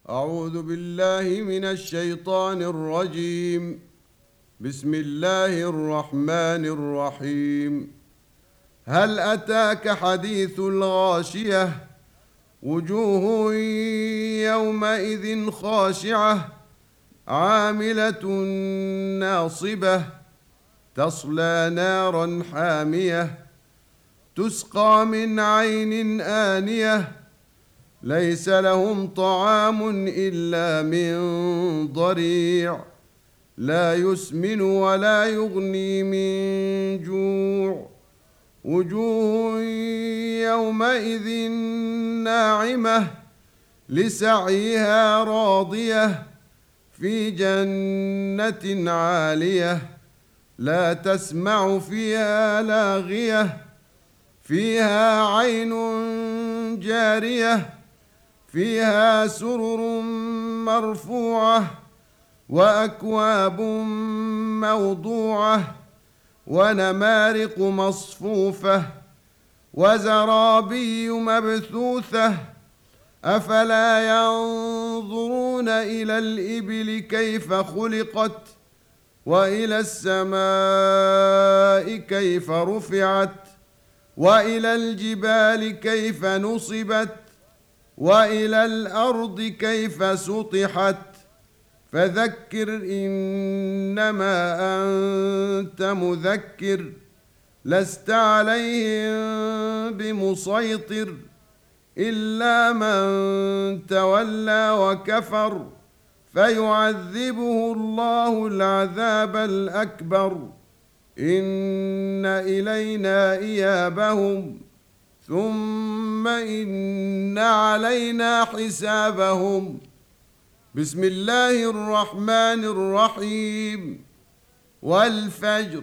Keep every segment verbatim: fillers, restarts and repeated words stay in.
أعوذ بالله من الشيطان الرجيم. بسم الله الرحمن الرحيم. هل أتاك حديث الغاشية؟ وجوه يومئذ خاشعة عاملة ناصبة تصلى نارا حامية تسقى من عين آنية ليس لهم طعام إلا من ضريع لا يسمن ولا يغني من جوع. وجوه يومئذ ناعمة لسعيها راضية في جنة عالية لا تسمع فيها لاغية فيها عين جارية فيها سرر مرفوعة وأكواب موضوعة ونمارق مصفوفة وزرابي مبثوثة أفلا ينظرون إلى الإبل كيف خلقت وإلى السماء كيف رفعت وإلى الجبال كيف نصبت وإلى الأرض كيف سطحت فذكر إنما أنت مذكر لست عليهم بمسيطر إلا من تولى وكفر فيعذبه الله العذاب الأكبر إن إلينا إيابهم ثم إن علينا حسابهم. بسم الله الرحمن الرحيم. والفجر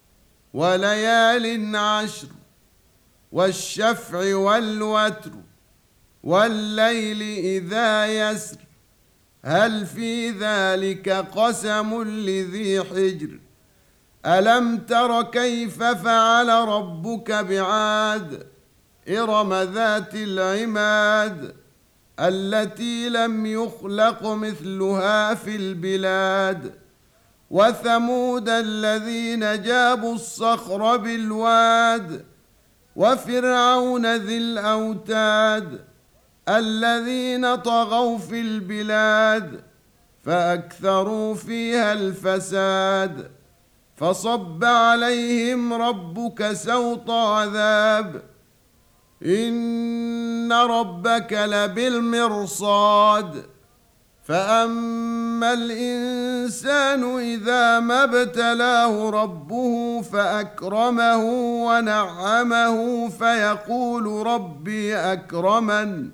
وليال عشر والشفع والوتر والليل إذا يسر هل في ذلك قسم لذي حجر ألم تر كيف فعل ربك بعاد إرم ذات العماد التي لم يخلق مثلها في البلاد وثمود الذين جابوا الصخر بالواد وفرعون ذي الأوتاد الذين طغوا في البلاد فأكثروا فيها الفساد فصب عليهم ربك سوط عذاب إن ربك لبالمرصاد فأما الإنسان إذا ما ابتلاه ربه فأكرمه ونعمه فيقول ربي أكرمن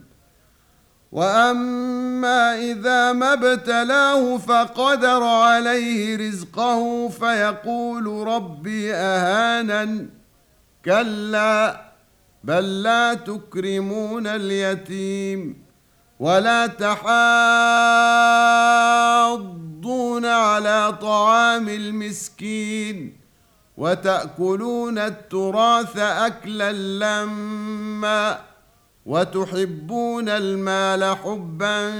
وأما إذا ما ابتلاه فقدر عليه رزقه فيقول ربي أهانن كلا بل لا تكرمون اليتيم ولا تحاضون على طعام المسكين وتأكلون التراث أكلا لما وتحبون المال حبا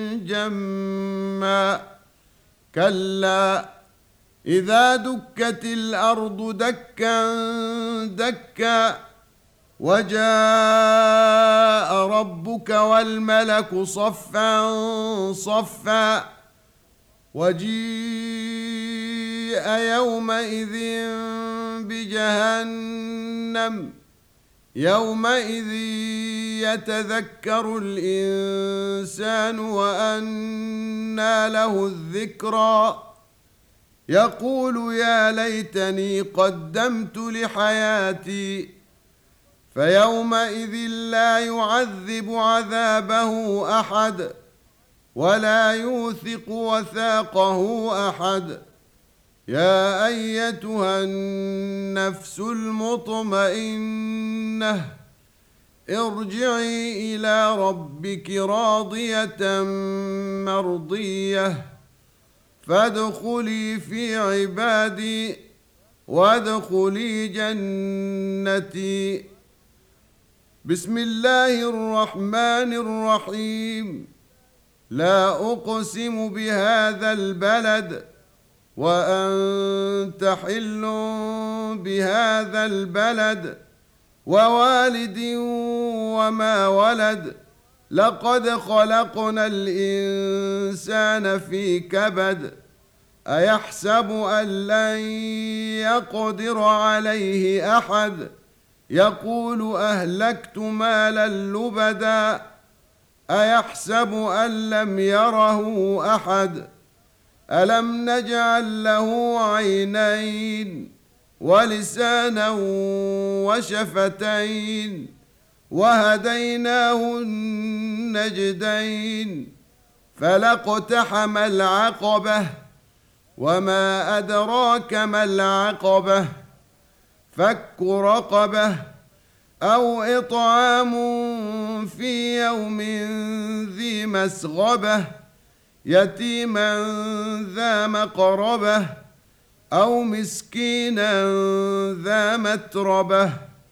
جما كلا إذا دكت الأرض دكا دكا وجاء ربك والملك صفا صفا وجيء يومئذ بجهنم يومئذ يتذكر الإنسان وأنى له الذكرى يقول يا ليتني قدمت لحياتي فيومئذ لا يعذب عذابه أحد ولا يوثق وثاقه أحد. يا أيتها النفس المطمئنة ارجعي إلى ربك راضية مرضية فادخلي في عبادي وادخلي جنتي. بسم الله الرحمن الرحيم. لا أقسم بهذا البلد وأنت حل بهذا البلد ووالد وما ولد لقد خلقنا الإنسان في كبد أيحسب أن لن يقدر عليه أحد يقول أهلكت مالا لبدا أيحسب أن لم يره أحد ألم نجعل له عينين ولسانا وشفتين وهديناه النجدين فلاقتحم العقبة وما أدراك ما العقبة فك رقبة أو إطعام في يوم ذي مسغبة يتيما ذا مقربة أو مسكينا ذا متربة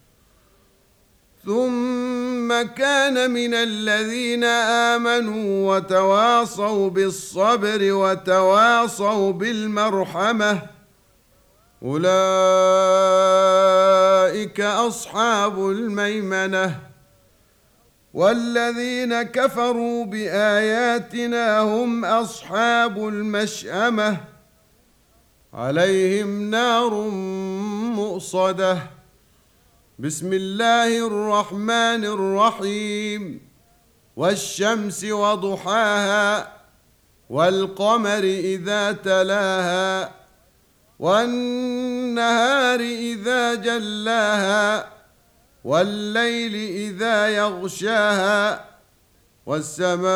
ثم كان من الذين آمنوا وتواصوا بالصبر وتواصوا بالمرحمة أولئك أصحاب الميمنة والذين كفروا بآياتنا هم أصحاب المشأمة عليهم نار مؤصدة بسم الله الرحمن الرحيم والشمس وضحاها والقمر إذا تلاها والنهار إذا جلاها والليل إذا يغشاها والسماء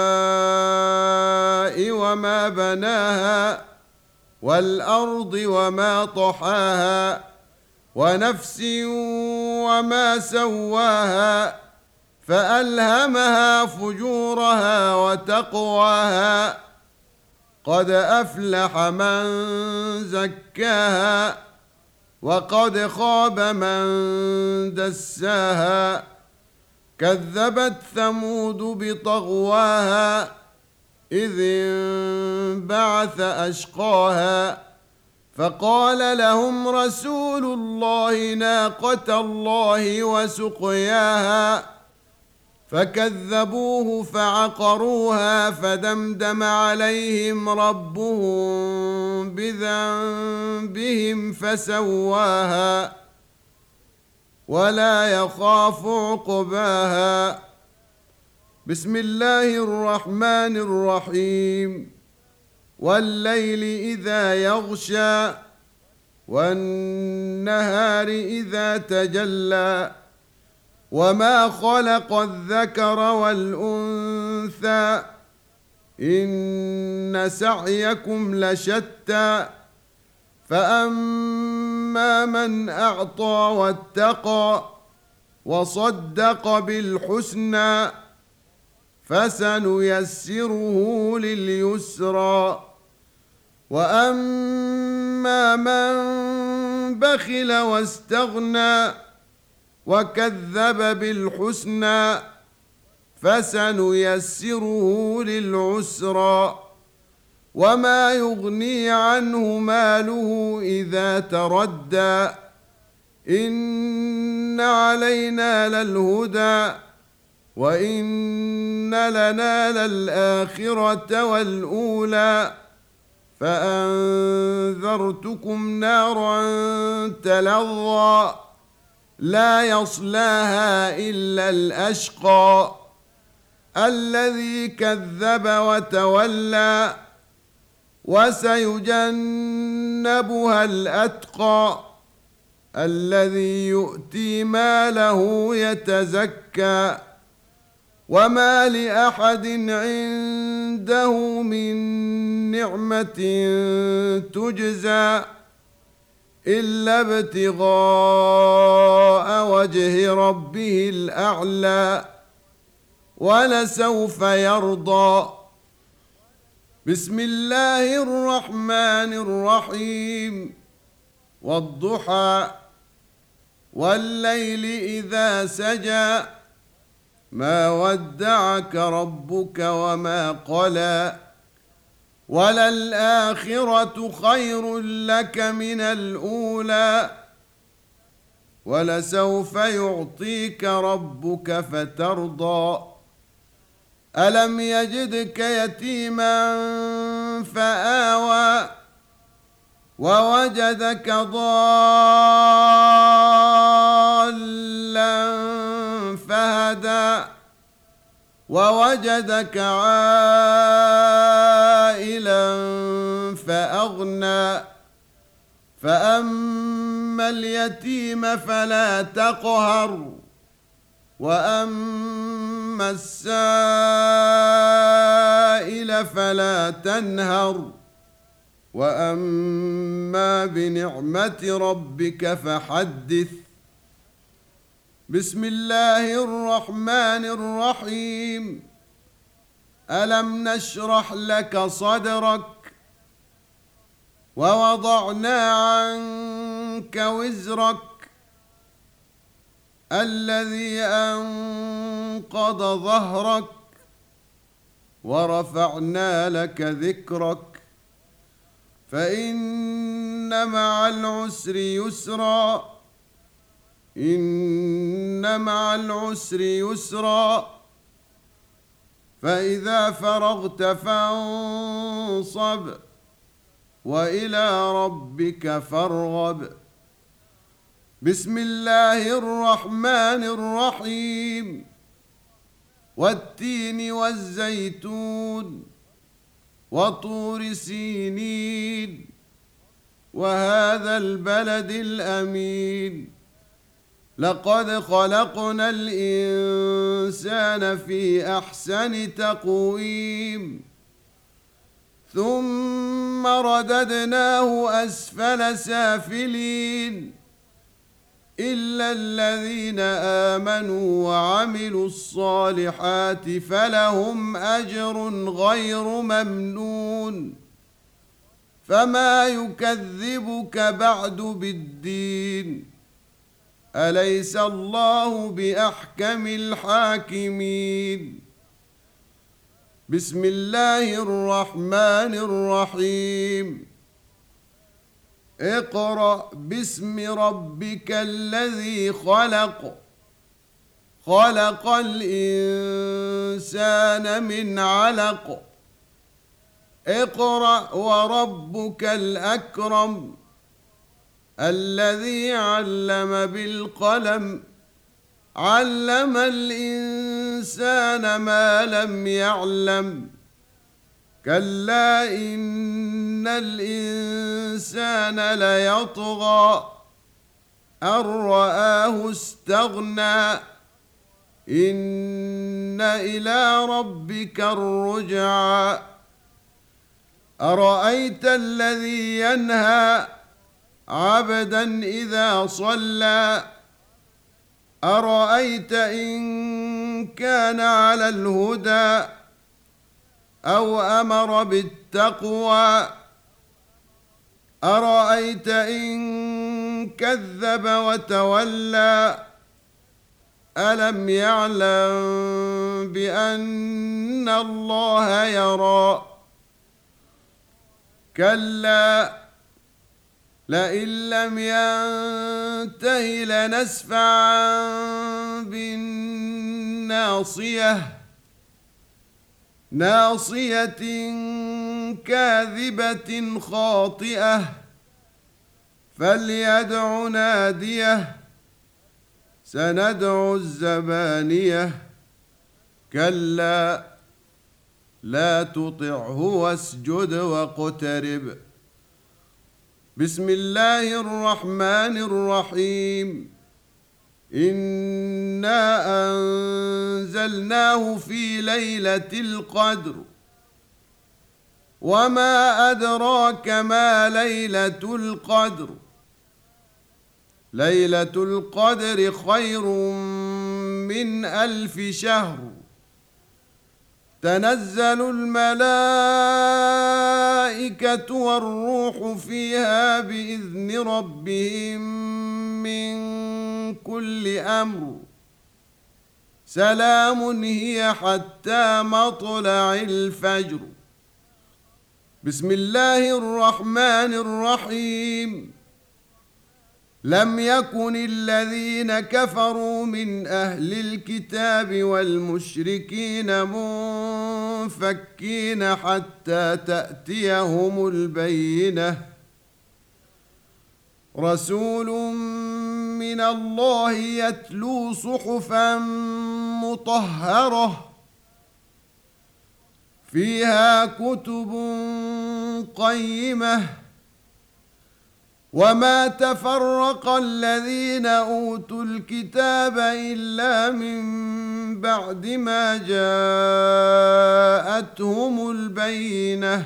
وما بناها والأرض وما طحاها ونفس وما سواها فألهمها فجورها وتقواها قد أفلح من زكاها وقد خاب من دساها كذبت ثمود بطغواها إذ انبعث أشقاها فقال لهم رسول الله ناقة الله وسقياها فكذبوه فعقروها فدمدم عليهم ربهم بذنبهم فسواها ولا يخاف عقباها بسم الله الرحمن الرحيم والليل إذا يغشى والنهار إذا تجلى وما خلق الذكر والأنثى إن سعيكم لشتى فأما من أعطى واتقى وصدق بالحسنى فسنيسره لليسرى وأما من بخل واستغنى وكذب بالحسنى فسنيسره للعسرى وما يغني عنه ماله إذا تردى إن علينا للهدى وإن لنا للآخرة والأولى فأنذرتكم نارا تلظى لا يصلاها إلا الأشقى الذي كذب وتولى وسيجنبها الأتقى الذي يؤتي ماله يتزكى وما لأحد عنده من نعمة تجزى إلا ابتغاء وجه ربه الأعلى ولسوف يرضى بسم الله الرحمن الرحيم والضحى والليل إذا سجى ما ودعك ربك وما قلى وللآخرة خير لك من الأولى ولسوف يعطيك ربك فترضى ألم يجدك يتيما فآوى ووجدك ضالا فهدى ووجدك عائلا فأغنى فأما اليتيم فلا تقهر وأما السائل فلا تنهر وأما بنعمة ربك فحدث. بسم الله الرحمن الرحيم. ألم نشرح لك صدرك ووضعنا عنك وزرك الذي أنقض ظهرك ورفعنا لك ذكرك فإن مع العسر يسرا إن مع العسر يسرا فإذا فرغت فانصب وإلى ربك فارغب. بسم الله الرحمن الرحيم. والتين والزيتون وطور سينين وهذا البلد الأمين لقد خلقنا الإنسان في أحسن تقويم ثم رددناه أسفل سافلين إلا الذين آمنوا وعملوا الصالحات فلهم أجر غير ممنون فما يكذبك بعد بالدين أليس الله بأحكم الحاكمين. بسم الله الرحمن الرحيم. اقرأ باسم ربك الذي خلق خلق الإنسان من علق اقرأ وربك الأكرم الذي علم بالقلم علم الإنسان ما لم يعلم كلا إن الإنسان ليطغى أن رآه استغنى إن إلى ربك الرجعى أرأيت الذي ينهى عبدا إذا صلى أرأيت إن كان على الهدى أو أمر بالتقوى أرأيت إن كذب وتولى ألم يعلم بأن الله يرى كلا لئن لم ينته لنسفعا بالناصية ناصية كاذبة خاطئة فليدع ناديه سندع الزبانية كلا لا تطعه واسجد واقترب. بسم الله الرحمن الرحيم. إنا أنزلناه في ليلة القدر وما أدراك ما ليلة القدر ليلة القدر خير من ألف شهر تنزل الملائكة والروح فيها بإذن ربهم من كل أمر سلام هي حتى مطلع الفجر. بسم الله الرحمن الرحيم. لم يكن الذين كفروا من أهل الكتاب والمشركين منفكين حتى تأتيهم البينة. رسول من الله يتلو صحفا مطهرة فيها كتب قيمة. وما تفرق الذين أوتوا الكتاب إلا من بعد ما جاءتهم البينة.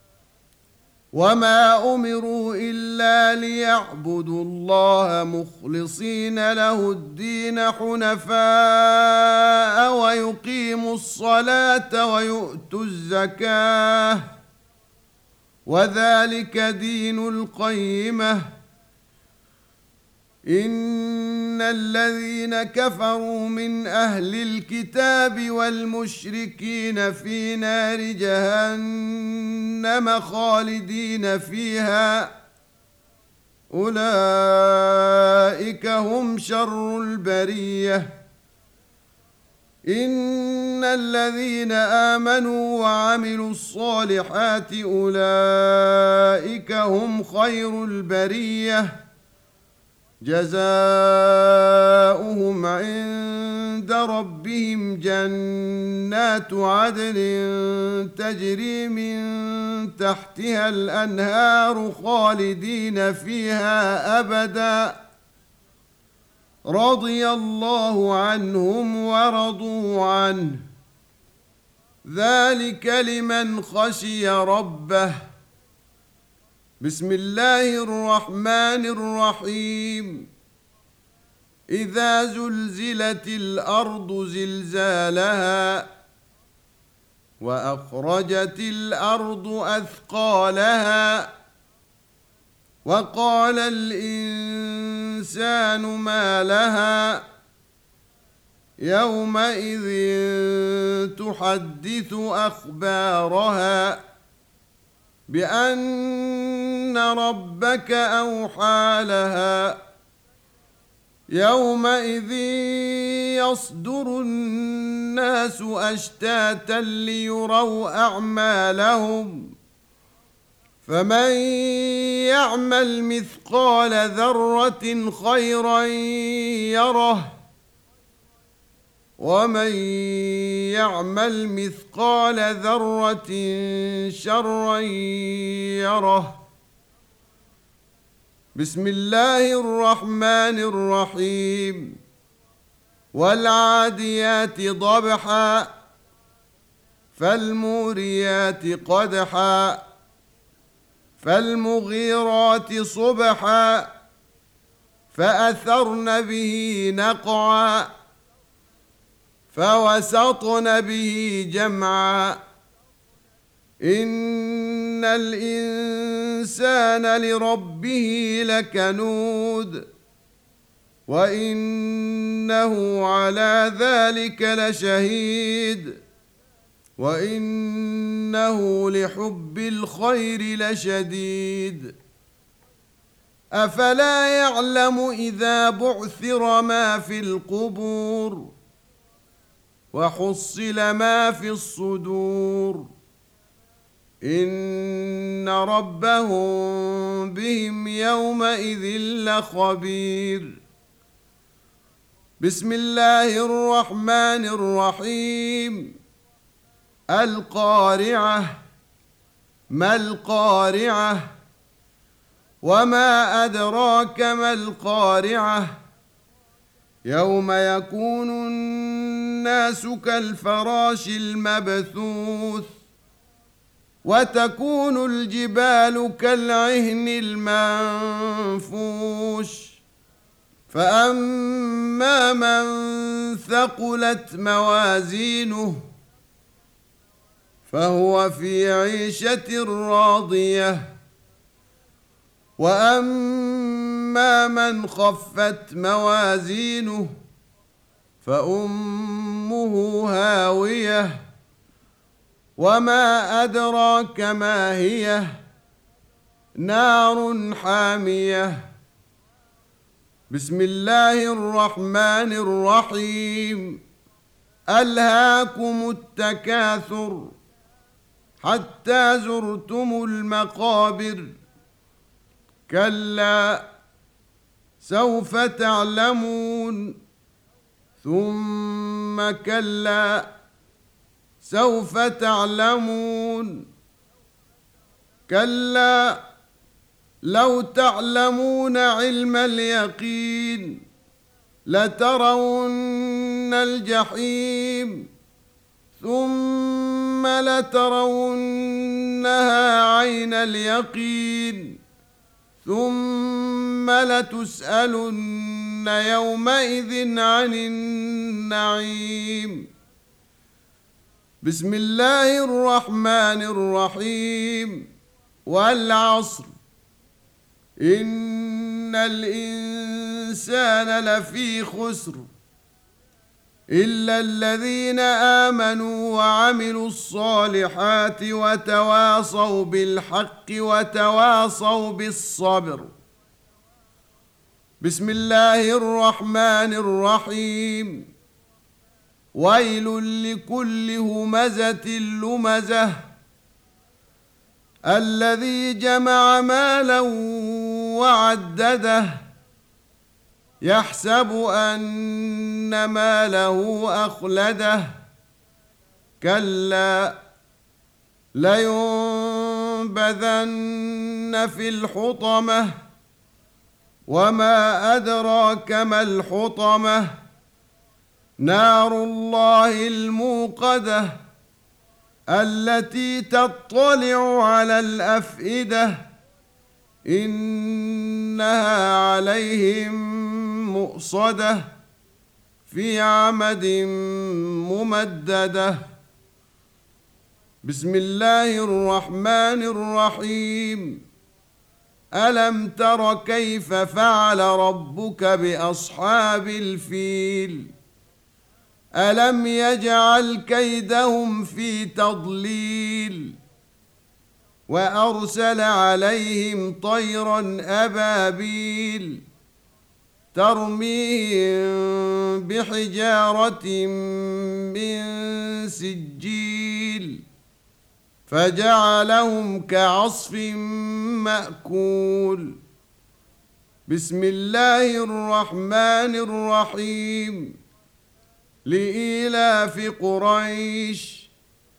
وما أمروا إلا ليعبدوا الله مخلصين له الدين حنفاء ويقيموا الصلاة ويؤتوا الزكاة وذلك دين القيمة. إن الذين كفروا من أهل الكتاب والمشركين في نار جهنم خالدين فيها أولئك هم شر البرية. إن الذين آمنوا وعملوا الصالحات أولئك هم خير البرية جزاؤهم عند ربهم جنات عدن تجري من تحتها الأنهار خالدين فيها أبدا رضي الله عنهم ورضوا عنه ذلك لمن خشي ربه. بسم الله الرحمن الرحيم. إذا زلزلت الأرض زلزالها وأخرجت الأرض أثقالها وقال الإنسان ما لها يومئذ تحدث أخبارها بأن ربك أوحى لها يومئذ يصدر الناس أشتاتا ليروا أعمالهم فمن يعمل مثقال ذرة خيرا يره ومن يعمل مثقال ذرة شرا يره. بسم الله الرحمن الرحيم. والعاديات ضبحا فالموريات قدحا فالمغيرات صبحا فأثرن به نقعا فوسطن به جمعا. إن الإنسان لربه لكنود وإنه على ذلك لشهيد وإنه لحب الخير لشديد. أفلا يعلم إذا بعثر ما في القبور وحصل ما في الصدور إن ربهم بهم يومئذ لخبير. بسم الله الرحمن الرحيم. القارعة ما القارعة وما أدراك ما القارعة يوم يكون الناس كالفراش المبثوث وتكون الجبال كالعهن المنفوش فأما من ثقلت موازينه فهو في عيشة راضية وأما من خفت موازينه فأمه هاوية وما أدراك ما هي نار حامية بسم الله الرحمن الرحيم ألهاكم التكاثر حتى زرتم المقابر كلا سوف تعلمون ثم كلا سوف تعلمون كلا لو تعلمون علم اليقين لترون الجحيم ثم لترونها عين اليقين ثم لتسألن يومئذ عن النعيم بسم الله الرحمن الرحيم والعصر إن الإنسان لفي خسر إلا الذين آمنوا وعملوا الصالحات وتواصوا بالحق وتواصوا بالصبر بسم الله الرحمن الرحيم ويل لكل همزة لمزة الذي جمع مالا وعدده يحسب أن ماله أخلده كلا لينبذن في الحطمة وما أدراك ما الحطمة نار الله الموقدة التي تطلع على الأفئدة إنها عليهم مؤصدة في عمد ممددة بسم الله الرحمن الرحيم ألم تر كيف فعل ربك بأصحاب الفيل ألم يجعل كيدهم في تضليل وأرسل عليهم طيرا أبابيل ترميهم بحجارة من سجيل فجعلهم كعصف مأكول بسم الله الرحمن الرحيم لإيلاف قريش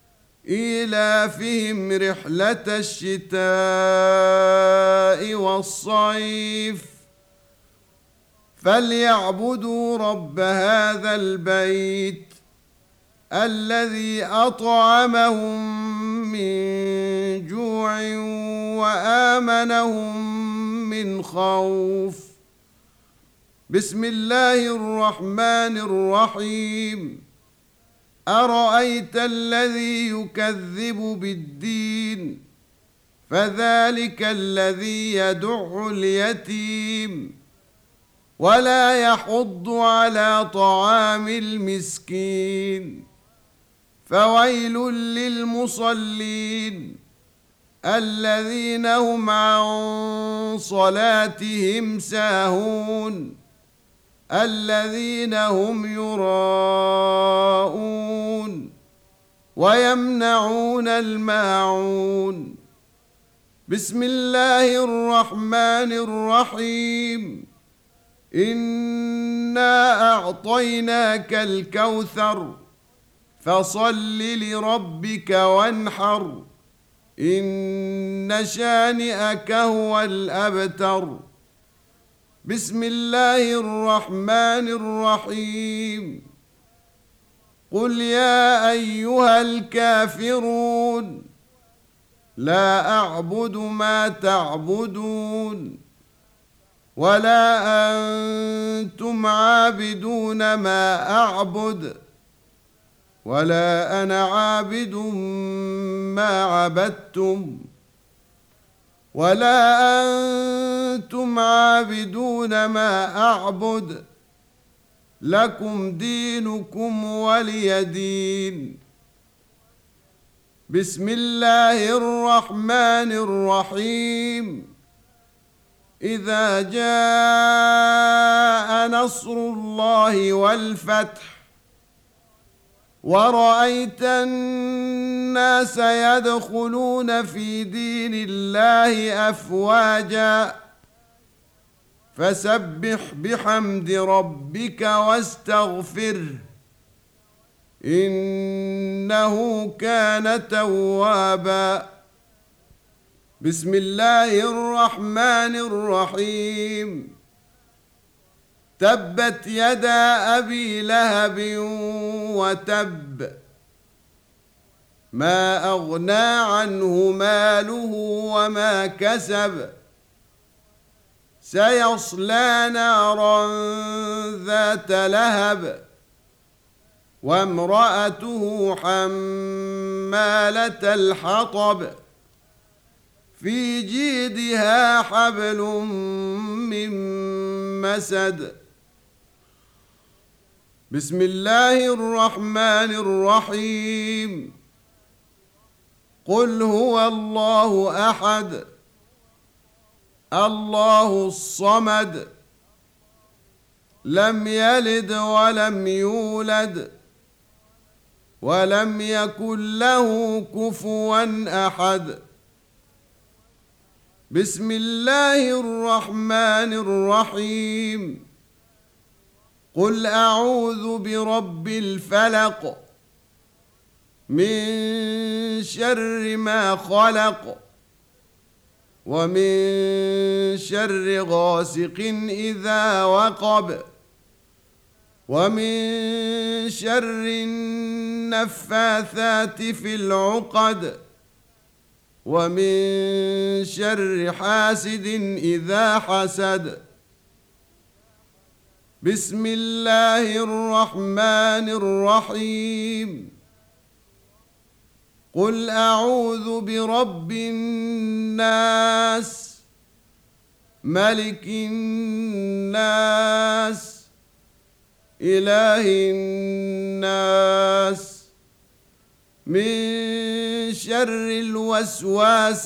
إيلافهم رحلة الشتاء والصيف فليعبدوا رب هذا البيت الذي أطعمهم من جوع وآمنهم من خوف بسم الله الرحمن الرحيم أرأيت الذي يكذب بالدين فذلك الذي يدع اليتيم ولا يحض على طعام المسكين فويل للمصلين الذين هم عن صلاتهم ساهون الذين هم يراءون ويمنعون الماعون بسم الله الرحمن الرحيم إنا أعطيناك الكوثر فصل لربك وانحر إن شانئك هو الأبتر بسم الله الرحمن الرحيم قل يا أيها الكافرون لا أعبد ما تعبدون ولا أنتم عابدون ما أعبد ولا أنا عابد ما عبدتم ولا أنتم عابدون ما أعبد لكم دينكم ولي دين. بسم الله الرحمن الرحيم. إذا جاء نصر الله والفتح ورأيت الناس يدخلون في دين الله أفواجا فسبح بحمد ربك واستغفره إنه كان توابا. بسم الله الرحمن الرحيم. تبت يدا أبي لهب وتب ما أغنى عنه ماله وما كسب سيصلى نارا ذات لهب وامرأته حمالة الحطب في جيدها حبل من مسد. بسم الله الرحمن الرحيم. قل هو الله أحد الله الصمد لم يلد ولم يولد ولم يكن له كفوا أحد. بسم الله الرحمن الرحيم. قل أعوذ برب الفلق من شر ما خلق ومن شر غاسق إذا وقب ومن شر النفاثات في العقد ومن شر حاسد إذا حسد. بسم الله الرحمن الرحيم. قل أعوذ برب الناس ملك الناس إله الناس من شر الوسواس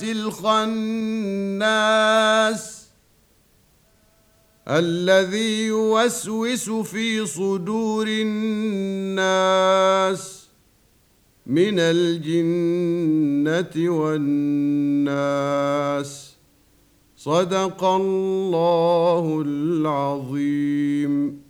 الخناس الذي يوسوس في صدور الناس من الجنة والناس. صدق الله العظيم.